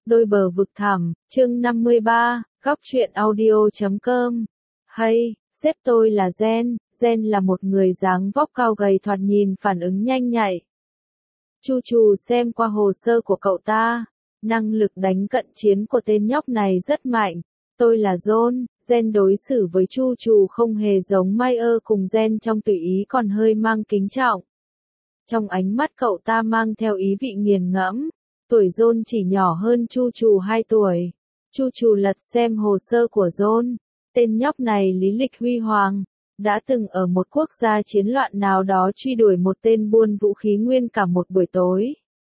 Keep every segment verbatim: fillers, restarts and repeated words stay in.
Đôi bờ vực thẳm, chương năm mươi ba, góc truyện audio chấm com. Hay, sếp tôi là Gen, Gen là một người dáng vóc cao gầy thoạt nhìn phản ứng nhanh nhạy. Chu Trù xem qua hồ sơ của cậu ta, năng lực đánh cận chiến của tên nhóc này rất mạnh. Tôi là John, Gen đối xử với Chu Trù không hề giống Mayer cùng Gen trong tùy ý còn hơi mang kính trọng. Trong ánh mắt cậu ta mang theo ý vị nghiền ngẫm. Tuổi John chỉ nhỏ hơn Chu Trù hai tuổi. Chu Trù lật xem hồ sơ của John. Tên nhóc này lý lịch huy hoàng, đã từng ở một quốc gia chiến loạn nào đó truy đuổi một tên buôn vũ khí nguyên cả một buổi tối.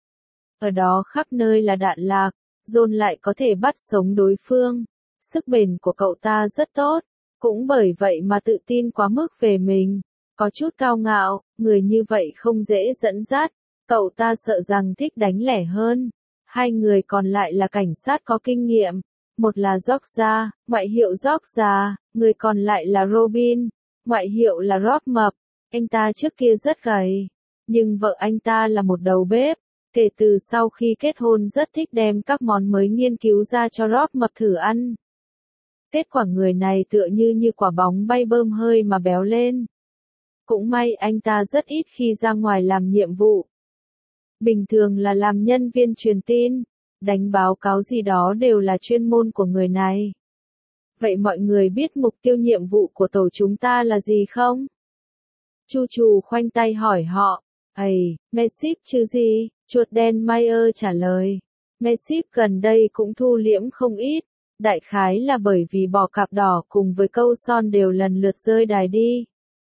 Ở đó khắp nơi là đạn lạc, John lại có thể bắt sống đối phương. Sức bền của cậu ta rất tốt, cũng bởi vậy mà tự tin quá mức về mình. Có chút cao ngạo, người như vậy không dễ dẫn dắt. Cậu ta sợ rằng thích đánh lẻ hơn. Hai người còn lại là cảnh sát có kinh nghiệm. Một là Georgia, ngoại hiệu Georgia, người còn lại là Robin, ngoại hiệu là Rob Mập. Anh ta trước kia rất gầy, nhưng vợ anh ta là một đầu bếp. Kể từ sau khi kết hôn rất thích đem các món mới nghiên cứu ra cho Rob Mập thử ăn. Kết quả người này tựa như như quả bóng bay bơm hơi mà béo lên. Cũng may anh ta rất ít khi ra ngoài làm nhiệm vụ. Bình thường là làm nhân viên truyền tin, đánh báo cáo gì đó đều là chuyên môn của người này. Vậy mọi người biết mục tiêu nhiệm vụ của tổ chúng ta là gì không? Chu Trù khoanh tay hỏi họ. Ây, Mesip chứ gì? Chuột đen Mayer trả lời. Mesip gần đây cũng thu liễm không ít. Đại khái là bởi vì bò cạp đỏ cùng với câu son đều lần lượt rơi đài đi.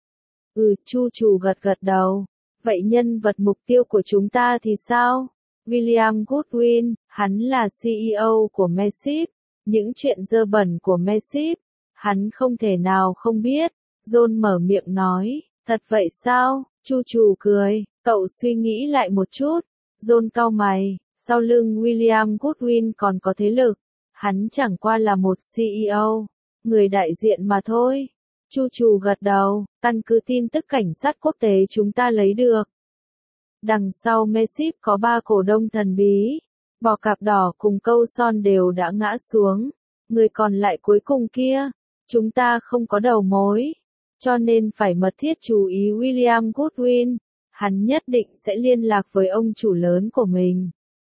Ừ, Chu Trù gật gật đầu. Vậy nhân vật mục tiêu của chúng ta thì sao? William Goodwin, hắn là xê e ô của Mesip. Những chuyện dơ bẩn của Mesip, hắn không thể nào không biết. John mở miệng nói, thật vậy sao? Chu Trù cười, cậu suy nghĩ lại một chút. John cau mày, sau lưng William Goodwin còn có thế lực. Hắn chẳng qua là một xê e ô, người đại diện mà thôi. Chu Trù gật đầu, căn cứ tin tức cảnh sát quốc tế chúng ta lấy được. Đằng sau Mesip có ba cổ đông thần bí, bò cạp đỏ cùng câu son đều đã ngã xuống. Người còn lại cuối cùng kia, chúng ta không có đầu mối, cho nên phải mật thiết chú ý William Goodwin. Hắn nhất định sẽ liên lạc với ông chủ lớn của mình.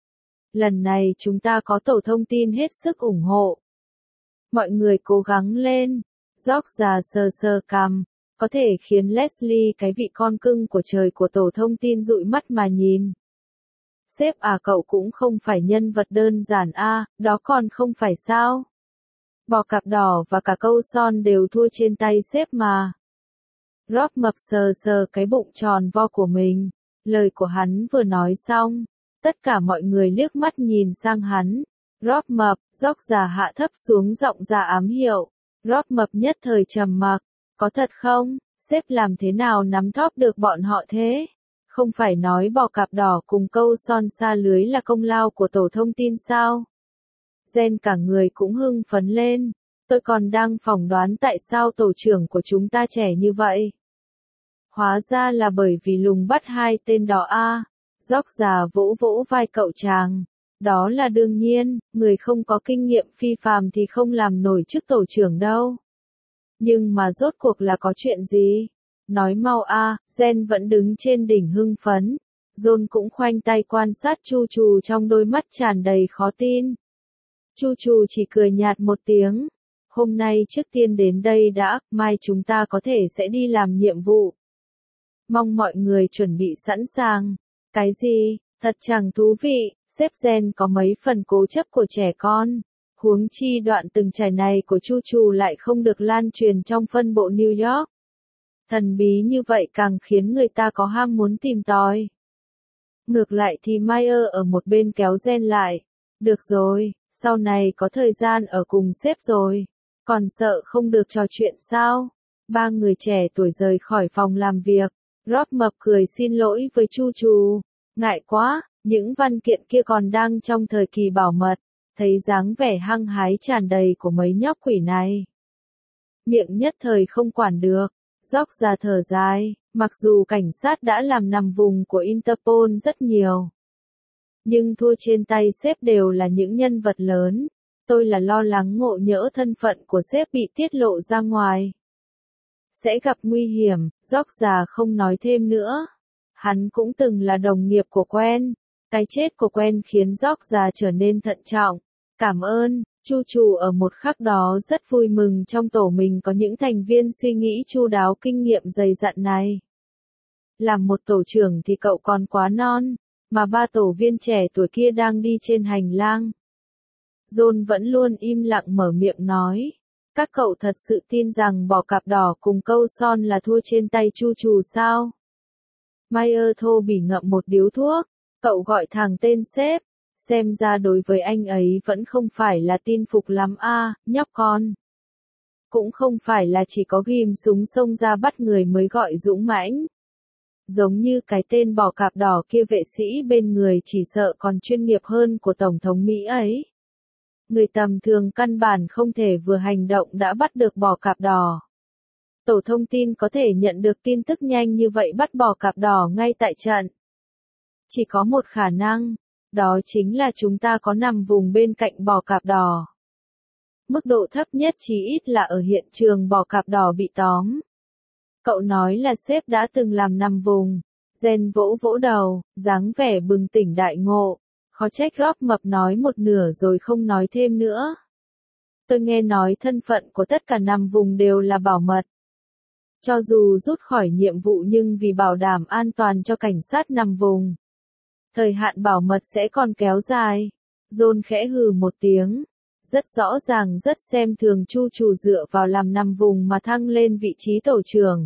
Lần này chúng ta có tổ thông tin hết sức ủng hộ. Mọi người cố gắng lên. Georgia sờ sờ cằm, có thể khiến Leslie cái vị con cưng của trời của tổ thông tin dụi mắt mà nhìn. Sếp à, cậu cũng không phải nhân vật đơn giản a, à, đó còn không phải sao? Bò cạp đỏ và cả câu son đều thua trên tay sếp mà. Rob Mập sờ sờ cái bụng tròn vo của mình, lời của hắn vừa nói xong, tất cả mọi người liếc mắt nhìn sang hắn. Rob Mập, Georgia hạ thấp xuống giọng ra ám hiệu. Rob Mập nhất thời trầm mặc, có thật không? Sếp làm thế nào nắm thóp được bọn họ thế? Không phải nói bò cạp đỏ cùng câu son xa lưới là công lao của tổ thông tin sao? Gen cả người cũng hưng phấn lên. Tôi còn đang phỏng đoán tại sao tổ trưởng của chúng ta trẻ như vậy. Hóa ra là bởi vì lùng bắt hai tên đó a. À. Georgia vỗ vỗ vai cậu chàng. Đó là đương nhiên, người không có kinh nghiệm phi phàm thì không làm nổi chức tổ trưởng đâu. Nhưng mà rốt cuộc là có chuyện gì? Nói mau a. À, Gen vẫn đứng trên đỉnh hưng phấn. John cũng khoanh tay quan sát Chu Trù trong đôi mắt tràn đầy khó tin. Chu Trù chỉ cười nhạt một tiếng. Hôm nay trước tiên đến đây đã, mai chúng ta có thể sẽ đi làm nhiệm vụ. Mong mọi người chuẩn bị sẵn sàng. Cái gì? Thật chẳng thú vị. Sếp Gen có mấy phần cố chấp của trẻ con. Huống chi đoạn từng trải này của Chu Trù lại không được lan truyền trong phân bộ New York. Thần bí như vậy càng khiến người ta có ham muốn tìm tòi. Ngược lại thì Mayer ở một bên kéo Gen lại. Được rồi, sau này có thời gian ở cùng sếp rồi. Còn sợ không được trò chuyện sao? Ba người trẻ tuổi rời khỏi phòng làm việc. Rob Mập cười xin lỗi với Chu Trù. Ngại quá, những văn kiện kia còn đang trong thời kỳ bảo mật. Thấy dáng vẻ hăng hái tràn đầy của mấy nhóc quỷ này. Miệng nhất thời không quản được. Georgia thở dài, mặc dù cảnh sát đã làm nằm vùng của Interpol rất nhiều. Nhưng thua trên tay sếp đều là những nhân vật lớn. Tôi là lo lắng ngộ nhỡ thân phận của sếp bị tiết lộ ra ngoài. Sẽ gặp nguy hiểm, George không nói thêm nữa. Hắn cũng từng là đồng nghiệp của Quen. Cái chết của Quen khiến George trở nên thận trọng. Cảm ơn, Chu Chu ở một khắc đó rất vui mừng trong tổ mình có những thành viên suy nghĩ chu đáo kinh nghiệm dày dặn này. Làm một tổ trưởng thì cậu còn quá non, mà ba tổ viên trẻ tuổi kia đang đi trên hành lang. John vẫn luôn im lặng mở miệng nói. Các cậu thật sự tin rằng bò cạp đỏ cùng câu son là thua trên tay Chu Chu sao? Meyer thô bỉ ngậm một điếu thuốc. Cậu gọi thẳng tên sếp. Xem ra đối với anh ấy vẫn không phải là tin phục lắm a, à, nhóc con. Cũng không phải là chỉ có ghim súng xông ra bắt người mới gọi dũng mãnh. Giống như cái tên bò cạp đỏ kia, vệ sĩ bên người chỉ sợ còn chuyên nghiệp hơn của Tổng thống Mỹ ấy. Người tầm thường căn bản không thể vừa hành động đã bắt được bò cạp đỏ. Tổ thông tin có thể nhận được tin tức nhanh như vậy bắt bò cạp đỏ ngay tại trận. Chỉ có một khả năng, đó chính là chúng ta có nằm vùng bên cạnh bò cạp đỏ. Mức độ thấp nhất chí ít là ở hiện trường bò cạp đỏ bị tóm. Cậu nói là sếp đã từng làm nằm vùng. Jen vỗ vỗ đầu, dáng vẻ bừng tỉnh đại ngộ. Khó trách Rob mập nói một nửa rồi không nói thêm nữa. Tôi nghe nói thân phận của tất cả nằm vùng đều là bảo mật. Cho dù rút khỏi nhiệm vụ nhưng vì bảo đảm an toàn cho cảnh sát nằm vùng, thời hạn bảo mật sẽ còn kéo dài. John khẽ hừ một tiếng. Rất rõ ràng rất xem thường Chu Chu dựa vào làm nằm vùng mà thăng lên vị trí tổ trưởng.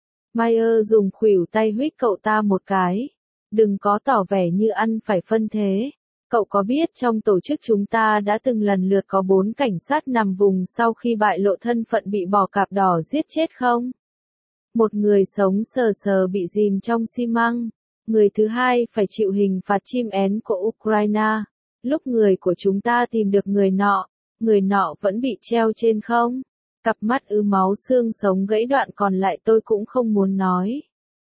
Meyer dùng khuỷu tay huých cậu ta một cái. Đừng có tỏ vẻ như ăn phải phân thế. Cậu có biết trong tổ chức chúng ta đã từng lần lượt có bốn cảnh sát nằm vùng sau khi bại lộ thân phận bị bò cạp đỏ giết chết không? Một người sống sờ sờ bị dìm trong xi măng. Người thứ hai phải chịu hình phạt chim én của Ukraine. Lúc người của chúng ta tìm được người nọ, người nọ vẫn bị treo trên không. Cặp mắt ứ máu xương sống gãy đoạn còn lại tôi cũng không muốn nói.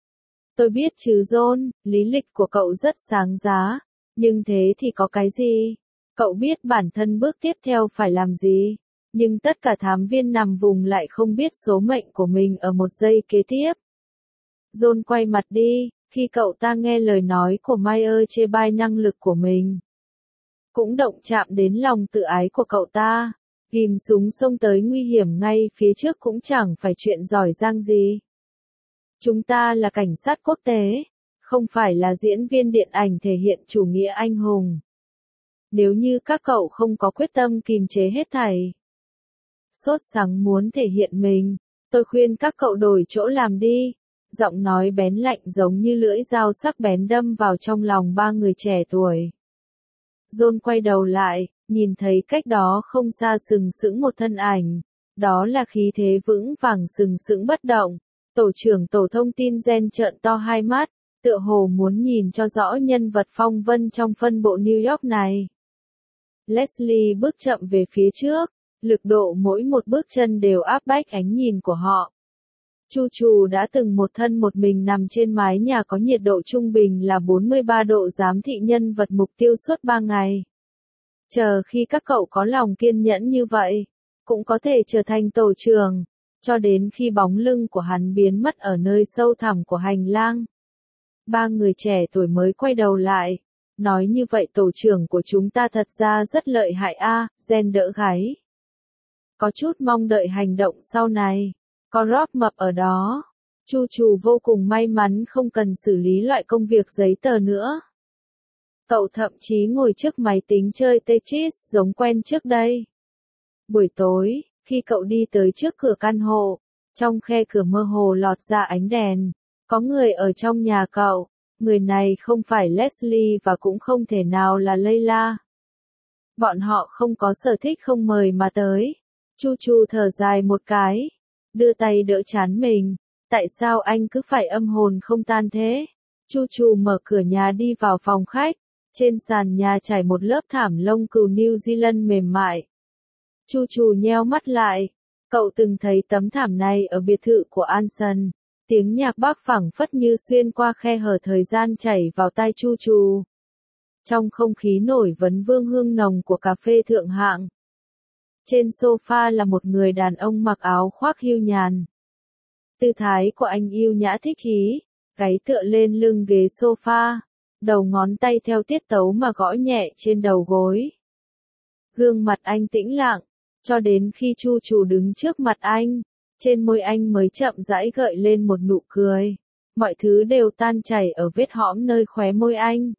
Tôi biết chứ John, lý lịch của cậu rất sáng giá. Nhưng thế thì có cái gì? Cậu biết bản thân bước tiếp theo phải làm gì? Nhưng tất cả thám viên nằm vùng lại không biết số mệnh của mình ở một giây kế tiếp. John quay mặt đi, khi cậu ta nghe lời nói của Meyer chê bai năng lực của mình. Cũng động chạm đến lòng tự ái của cậu ta. Ghim súng xông tới nguy hiểm ngay phía trước cũng chẳng phải chuyện giỏi giang gì. Chúng ta là cảnh sát quốc tế, không phải là diễn viên điện ảnh thể hiện chủ nghĩa anh hùng. Nếu như các cậu không có quyết tâm kìm chế hết thảy, sốt sắng muốn thể hiện mình, tôi khuyên các cậu đổi chỗ làm đi. Giọng nói bén lạnh giống như lưỡi dao sắc bén đâm vào trong lòng ba người trẻ tuổi. John quay đầu lại, nhìn thấy cách đó không xa sừng sững một thân ảnh. Đó là khí thế vững vàng sừng sững bất động. Tổ trưởng tổ thông tin Jen trợn to hai mắt, tựa hồ muốn nhìn cho rõ nhân vật phong vân trong phân bộ New York này. Leslie bước chậm về phía trước, lực độ mỗi một bước chân đều áp bách ánh nhìn của họ. Chu Chu đã từng một thân một mình nằm trên mái nhà có nhiệt độ trung bình là bốn mươi ba độ giám thị nhân vật mục tiêu suốt ba ngày. Chờ khi các cậu có lòng kiên nhẫn như vậy, cũng có thể trở thành tổ trưởng, cho đến khi bóng lưng của hắn biến mất ở nơi sâu thẳm của hành lang. Ba người trẻ tuổi mới quay đầu lại. Nói như vậy tổ trưởng của chúng ta thật ra rất lợi hại a, à, Jen đỡ gáy. Có chút mong đợi hành động sau này. Có Rob mập ở đó. Chu Chu vô cùng may mắn không cần xử lý loại công việc giấy tờ nữa. Cậu thậm chí ngồi trước máy tính chơi Tetris giống quen trước đây. Buổi tối, khi cậu đi tới trước cửa căn hộ, trong khe cửa mơ hồ lọt ra ánh đèn. Có người ở trong nhà cậu. Người này không phải Leslie và cũng không thể nào là Layla. Bọn họ không có sở thích không mời mà tới. Chu Chu thở dài một cái. Đưa tay đỡ trán mình. Tại sao anh cứ phải âm hồn không tan thế? Chu Chu mở cửa nhà đi vào phòng khách. Trên sàn nhà trải một lớp thảm lông cừu New Zealand mềm mại. Chu Chu nheo mắt lại. Cậu từng thấy tấm thảm này ở biệt thự của Anson. Tiếng nhạc bác phảng phất như xuyên qua khe hở thời gian chảy vào tai Chu Chu. Trong không khí nổi vấn vương hương nồng của cà phê thượng hạng. Trên sofa là một người đàn ông mặc áo khoác hưu nhàn. Tư thái của anh yêu nhã thích ý, gáy tựa lên lưng ghế sofa, đầu ngón tay theo tiết tấu mà gõ nhẹ trên đầu gối. Gương mặt anh tĩnh lặng, cho đến khi Chu Trù đứng trước mặt anh, trên môi anh mới chậm rãi gợi lên một nụ cười. Mọi thứ đều tan chảy ở vết hõm nơi khóe môi anh.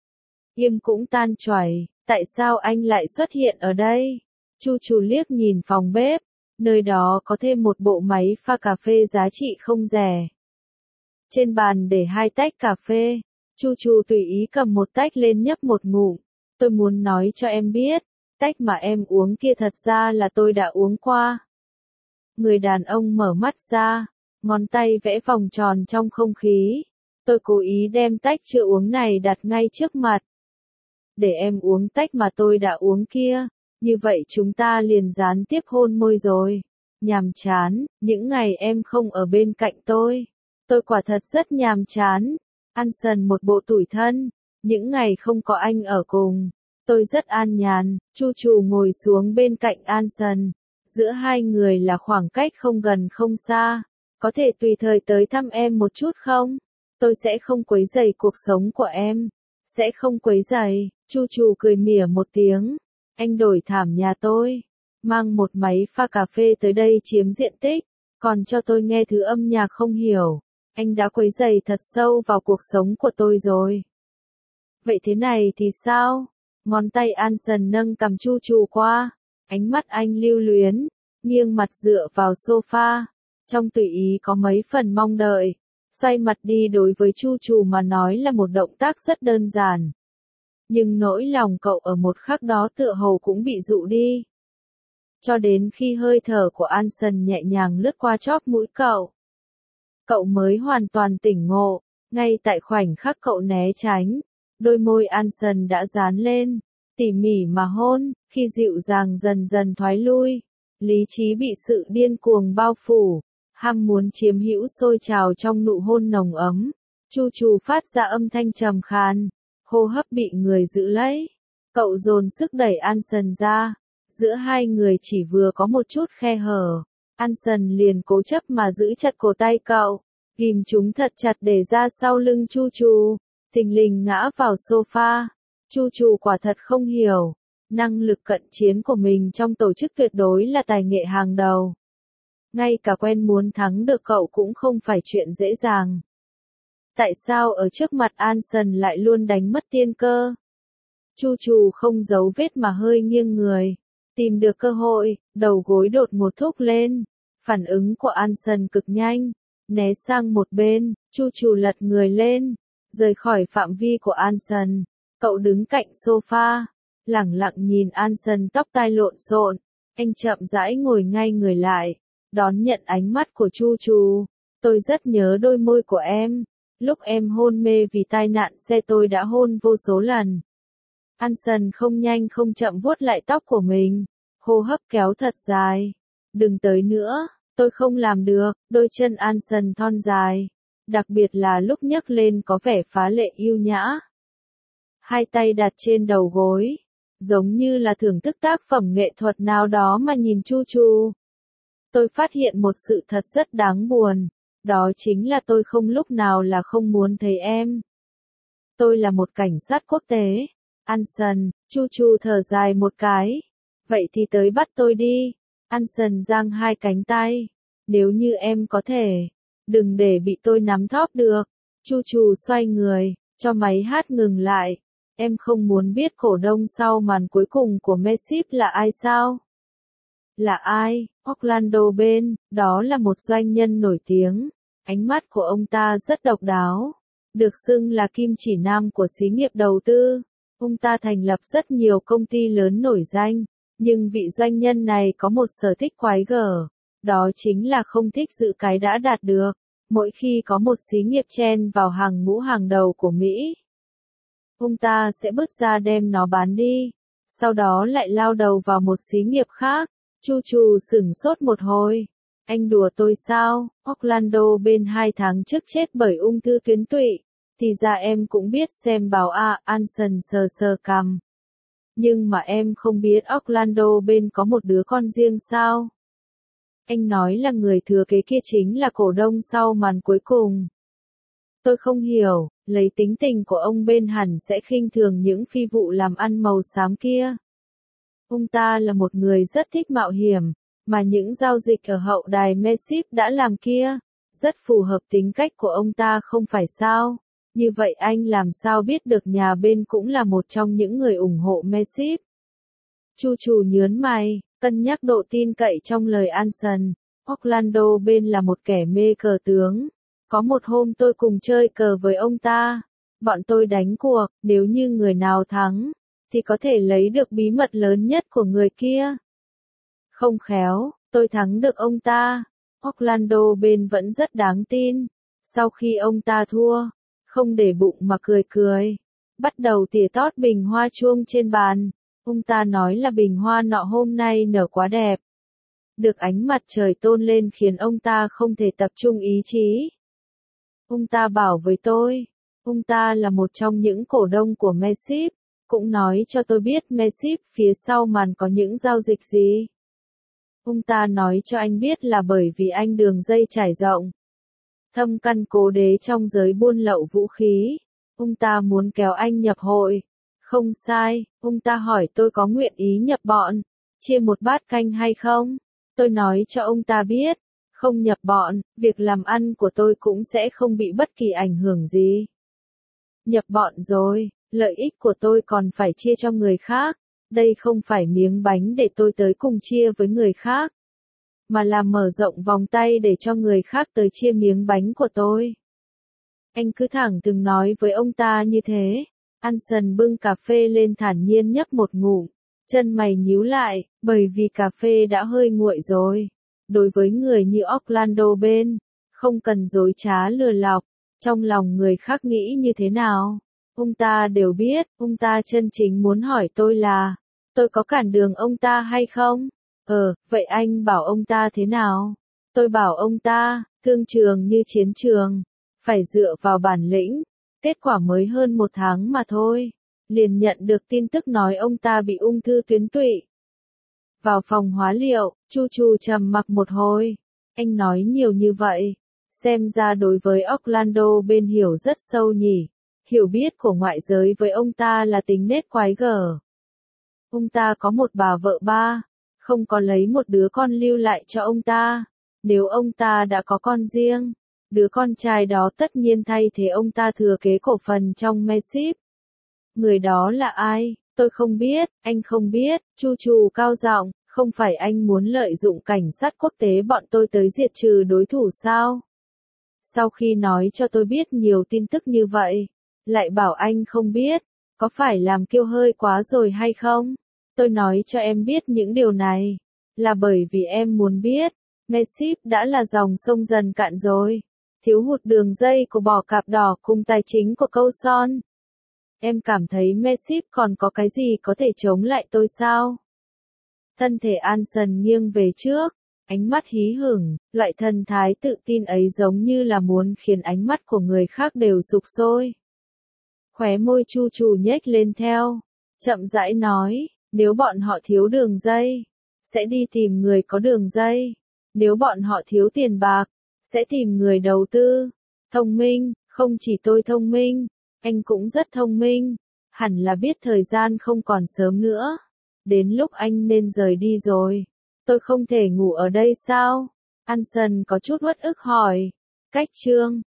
Im cũng tan chảy, tại sao anh lại xuất hiện ở đây? Chu Trù liếc nhìn phòng bếp, nơi đó có thêm một bộ máy pha cà phê giá trị không rẻ. Trên bàn để hai tách cà phê, Chu Trù tùy ý cầm một tách lên nhấp một ngụm. Tôi muốn nói cho em biết, tách mà em uống kia thật ra là tôi đã uống qua. Người đàn ông mở mắt ra, ngón tay vẽ vòng tròn trong không khí. Tôi cố ý đem tách chưa uống này đặt ngay trước mặt. Để em uống tách mà tôi đã uống kia, như vậy chúng ta liền gián tiếp hôn môi rồi. Nhàm chán, những ngày em không ở bên cạnh tôi. Tôi quả thật rất nhàm chán. Anson một bộ tủi thân, những ngày không có anh ở cùng. Tôi rất an nhàn. Chu Trù ngồi xuống bên cạnh Anson. Giữa hai người là khoảng cách không gần không xa. Có thể tùy thời tới thăm em một chút không? Tôi sẽ không quấy rầy cuộc sống của em. Sẽ không quấy rầy. Chu Trù cười mỉa một tiếng. Anh đổi thảm nhà tôi. Mang một máy pha cà phê tới đây chiếm diện tích. Còn cho tôi nghe thứ âm nhạc không hiểu. Anh đã quấy rầy thật sâu vào cuộc sống của tôi rồi. Vậy thế này thì sao? Ngón tay Anson nâng cầm Chu Trù qua. Ánh mắt anh lưu luyến. Nghiêng mặt dựa vào sofa. Trong tùy ý có mấy phần mong đợi. Xoay mặt đi đối với Chu Trù mà nói là một động tác rất đơn giản. Nhưng nỗi lòng cậu ở một khắc đó tựa hồ cũng bị dụ đi. Cho đến khi hơi thở của Anson nhẹ nhàng lướt qua chóp mũi cậu. Cậu mới hoàn toàn tỉnh ngộ, ngay tại khoảnh khắc cậu né tránh. Đôi môi Anson đã dán lên, tỉ mỉ mà hôn, khi dịu dàng dần dần thoái lui. Lý trí bị sự điên cuồng bao phủ, ham muốn chiếm hữu sôi trào trong nụ hôn nồng ấm. Chu Trù phát ra âm thanh trầm khàn. Hô hấp bị người giữ lấy. Cậu dồn sức đẩy Anson ra. Giữa hai người chỉ vừa có một chút khe hở. Anson liền cố chấp mà giữ chặt cổ tay cậu. Ghim chúng thật chặt để ra sau lưng Chu Trù. Thình lình ngã vào sofa. Chu Trù quả thật không hiểu. Năng lực cận chiến của mình trong tổ chức tuyệt đối là tài nghệ hàng đầu. Ngay cả quen muốn thắng được cậu cũng không phải chuyện dễ dàng. Tại sao ở trước mặt Anson lại luôn đánh mất tiên cơ? Chu Trù không giấu vết mà hơi nghiêng người. Tìm được cơ hội, đầu gối đột ngột thúc lên. Phản ứng của Anson cực nhanh. Né sang một bên, Chu Trù lật người lên. Rời khỏi phạm vi của Anson. Cậu đứng cạnh sofa. Lẳng lặng nhìn Anson tóc tai lộn xộn. Anh chậm rãi ngồi ngay người lại. Đón nhận ánh mắt của Chu Trù. Tôi rất nhớ đôi môi của em. Lúc em hôn mê vì tai nạn xe tôi đã hôn vô số lần. Anson không nhanh không chậm vuốt lại tóc của mình. Hô hấp kéo thật dài. Đừng tới nữa, tôi không làm được. Đôi chân Anson thon dài. Đặc biệt là lúc nhấc lên có vẻ phá lệ yêu nhã. Hai tay đặt trên đầu gối. Giống như là thưởng thức tác phẩm nghệ thuật nào đó mà nhìn Chu Trù. Tôi phát hiện một sự thật rất đáng buồn. Đó chính là tôi không lúc nào là không muốn thấy em. Tôi là một cảnh sát quốc tế. Anson, Chu Trù thở dài một cái. Vậy thì tới bắt tôi đi. Anson giang hai cánh tay. Nếu như em có thể. Đừng để bị tôi nắm thóp được. Chu Trù xoay người, cho máy hát ngừng lại. Em không muốn biết cổ đông sau màn cuối cùng của Mesip là ai sao? Là ai? Orlando Ben, đó là một doanh nhân nổi tiếng. Ánh mắt của ông ta rất độc đáo. Được xưng là kim chỉ nam của xí nghiệp đầu tư. Ông ta thành lập rất nhiều công ty lớn nổi danh. Nhưng vị doanh nhân này có một sở thích quái gở. Đó chính là không thích giữ cái đã đạt được. Mỗi khi có một xí nghiệp chen vào hàng ngũ hàng đầu của Mỹ, ông ta sẽ bứt ra đem nó bán đi. Sau đó lại lao đầu vào một xí nghiệp khác. Chu Trù sửng sốt một hồi. Anh đùa tôi sao? Orlando Ben hai tháng trước chết bởi ung thư tuyến tụy. Thì ra em cũng biết xem báo à, Anson sờ sờ cằm. Nhưng mà em không biết Orlando bên có một đứa con riêng sao? Anh nói là người thừa kế kia chính là cổ đông sau màn cuối cùng. Tôi không hiểu, lấy tính tình của ông bên hẳn sẽ khinh thường những phi vụ làm ăn màu xám kia. Ông ta là một người rất thích mạo hiểm, mà những giao dịch ở hậu đài Massive đã làm kia, rất phù hợp tính cách của ông ta không phải sao? Như vậy anh làm sao biết được nhà bên cũng là một trong những người ủng hộ Massive? Chu Trù nhớn mày, cân nhắc độ tin cậy trong lời Anson. Orlando bên là một kẻ mê cờ tướng. Có một hôm tôi cùng chơi cờ với ông ta. Bọn tôi đánh cuộc, nếu như người nào thắng, thì có thể lấy được bí mật lớn nhất của người kia. Không khéo, tôi thắng được ông ta. Orlando bên vẫn rất đáng tin. Sau khi ông ta thua, không để bụng mà cười cười. Bắt đầu tỉa tót bình hoa chuông trên bàn. Ông ta nói là bình hoa nọ hôm nay nở quá đẹp. Được ánh mặt trời tôn lên khiến ông ta không thể tập trung ý chí. Ông ta bảo với tôi, ông ta là một trong những cổ đông của Massive, cũng nói cho tôi biết Massive phía sau màn có những giao dịch gì. Ông ta nói cho anh biết là bởi vì anh đường dây trải rộng, thâm căn cố đế trong giới buôn lậu vũ khí. Ông ta muốn kéo anh nhập hội. Không sai, ông ta hỏi tôi có nguyện ý nhập bọn, chia một bát canh hay không. Tôi nói cho ông ta biết, không nhập bọn, việc làm ăn của tôi cũng sẽ không bị bất kỳ ảnh hưởng gì. Nhập bọn rồi, lợi ích của tôi còn phải chia cho người khác. Đây không phải miếng bánh để tôi tới cùng chia với người khác, mà là mở rộng vòng tay để cho người khác tới chia miếng bánh của tôi. Anh cứ thẳng từng nói với ông ta như thế. Anson bưng cà phê lên thản nhiên nhấp một ngụm, chân mày nhíu lại, bởi vì cà phê đã hơi nguội rồi. Đối với người như Orlando bên, không cần dối trá lừa lọc, trong lòng người khác nghĩ như thế nào, ông ta đều biết. Ông ta chân chính muốn hỏi tôi là, tôi có cản đường ông ta hay không? Ờ, vậy anh bảo ông ta thế nào? Tôi bảo ông ta, thương trường như chiến trường, phải dựa vào bản lĩnh. Kết quả mới hơn một tháng mà thôi, liền nhận được tin tức nói ông ta bị ung thư tuyến tụy. Vào phòng hóa liệu, Chu Chu trầm mặc một hồi. Anh nói nhiều như vậy, xem ra đối với Orlando bên hiểu rất sâu nhỉ. Hiểu biết của ngoại giới với ông ta là tính nết quái gở. Ông ta có một bà vợ ba, không có lấy một đứa con lưu lại cho ông ta. Nếu ông ta đã có con riêng, đứa con trai đó tất nhiên thay thế ông ta thừa kế cổ phần trong Massive. Người đó là ai? Tôi không biết, anh không biết. Chu Chu cao giọng, không phải anh muốn lợi dụng cảnh sát quốc tế bọn tôi tới diệt trừ đối thủ sao? Sau khi nói cho tôi biết nhiều tin tức như vậy, lại bảo anh không biết, có phải làm kiêu hơi quá rồi hay không? Tôi nói cho em biết những điều này, là bởi vì em muốn biết, Massive đã là dòng sông dần cạn rồi. Thiếu hụt đường dây của bò cạp đỏ cùng tài chính của câu son. Em cảm thấy Massive còn có cái gì có thể chống lại tôi sao? Thân thể Anson nghiêng về trước, ánh mắt hí hửng, loại thần thái tự tin ấy giống như là muốn khiến ánh mắt của người khác đều sục sôi. Khóe môi Chu Chu nhếch lên theo, chậm rãi nói, nếu bọn họ thiếu đường dây, sẽ đi tìm người có đường dây. Nếu bọn họ thiếu tiền bạc, sẽ tìm người đầu tư. Thông minh, không chỉ tôi thông minh, anh cũng rất thông minh. Hẳn là biết thời gian không còn sớm nữa. Đến lúc anh nên rời đi rồi. Tôi không thể ngủ ở đây sao? Anson có chút uất ức hỏi. Cách chương